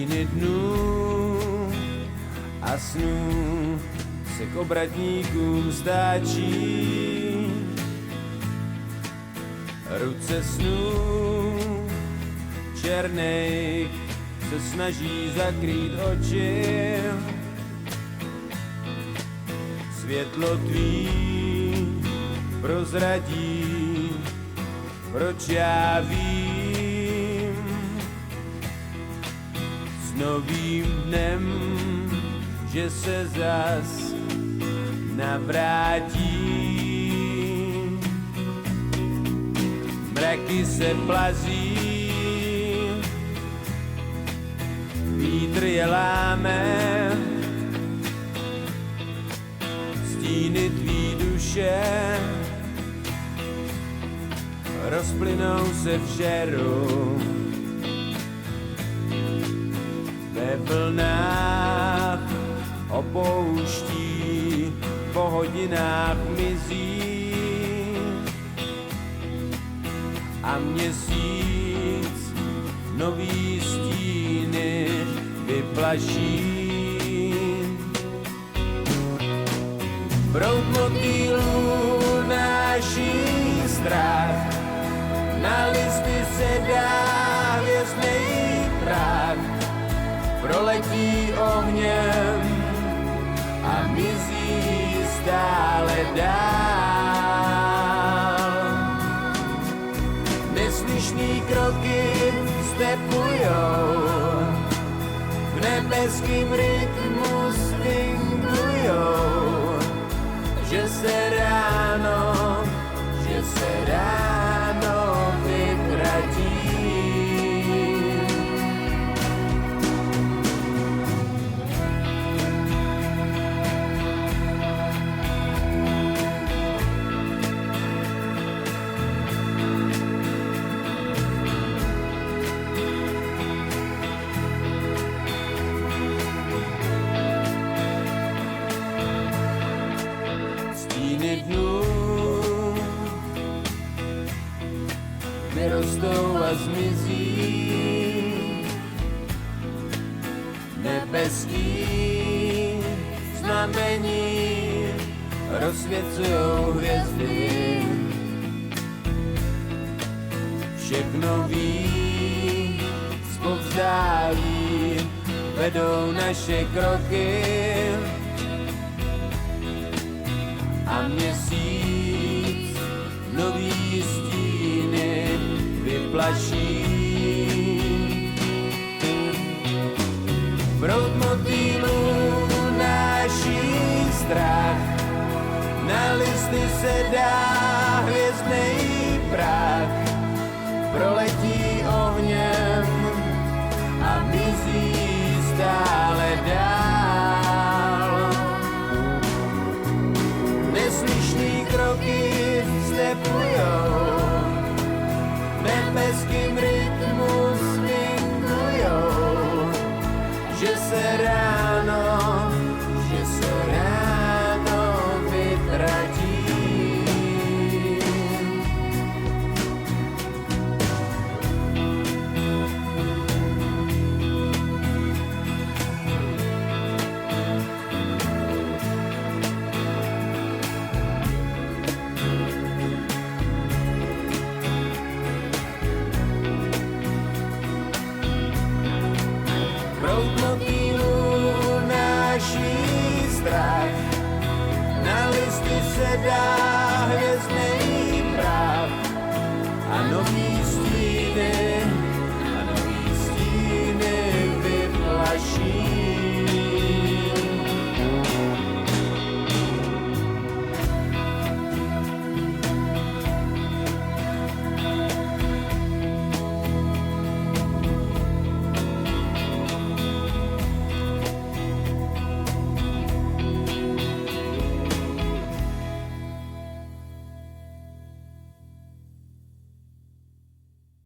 Stíny dnů a snů se k obratníkům stáčí. Ruce snů černých se snaží zakrýt oči. Světlo tvý prozradí, proč já vím. S novým dnem, že se zas navrátím. Mraky se plazí, vítr je láme, stíny tvý duše rozplynou se v žeru. Ve vlnách opouští, po hodinách mizí a měsíc nový stíny vyplaší. Proud motýlů náší strach, na listy se dá hvězdnej prach, proletí ohněm a mizí stále dál. Neslyšný kroky stepujou, v nebeským rytmu swingujou, že se ráno vytratí. Stíny dnů vyrostou a zmizí, nebeský znamení rozsvěcujou hvězdy. Všechno ví, zpovzdálí vedou naše kroky a měsíc nový stíny vyplaší. Proud motýlů náší strach, na listy se dá hvězdnej prach, proletí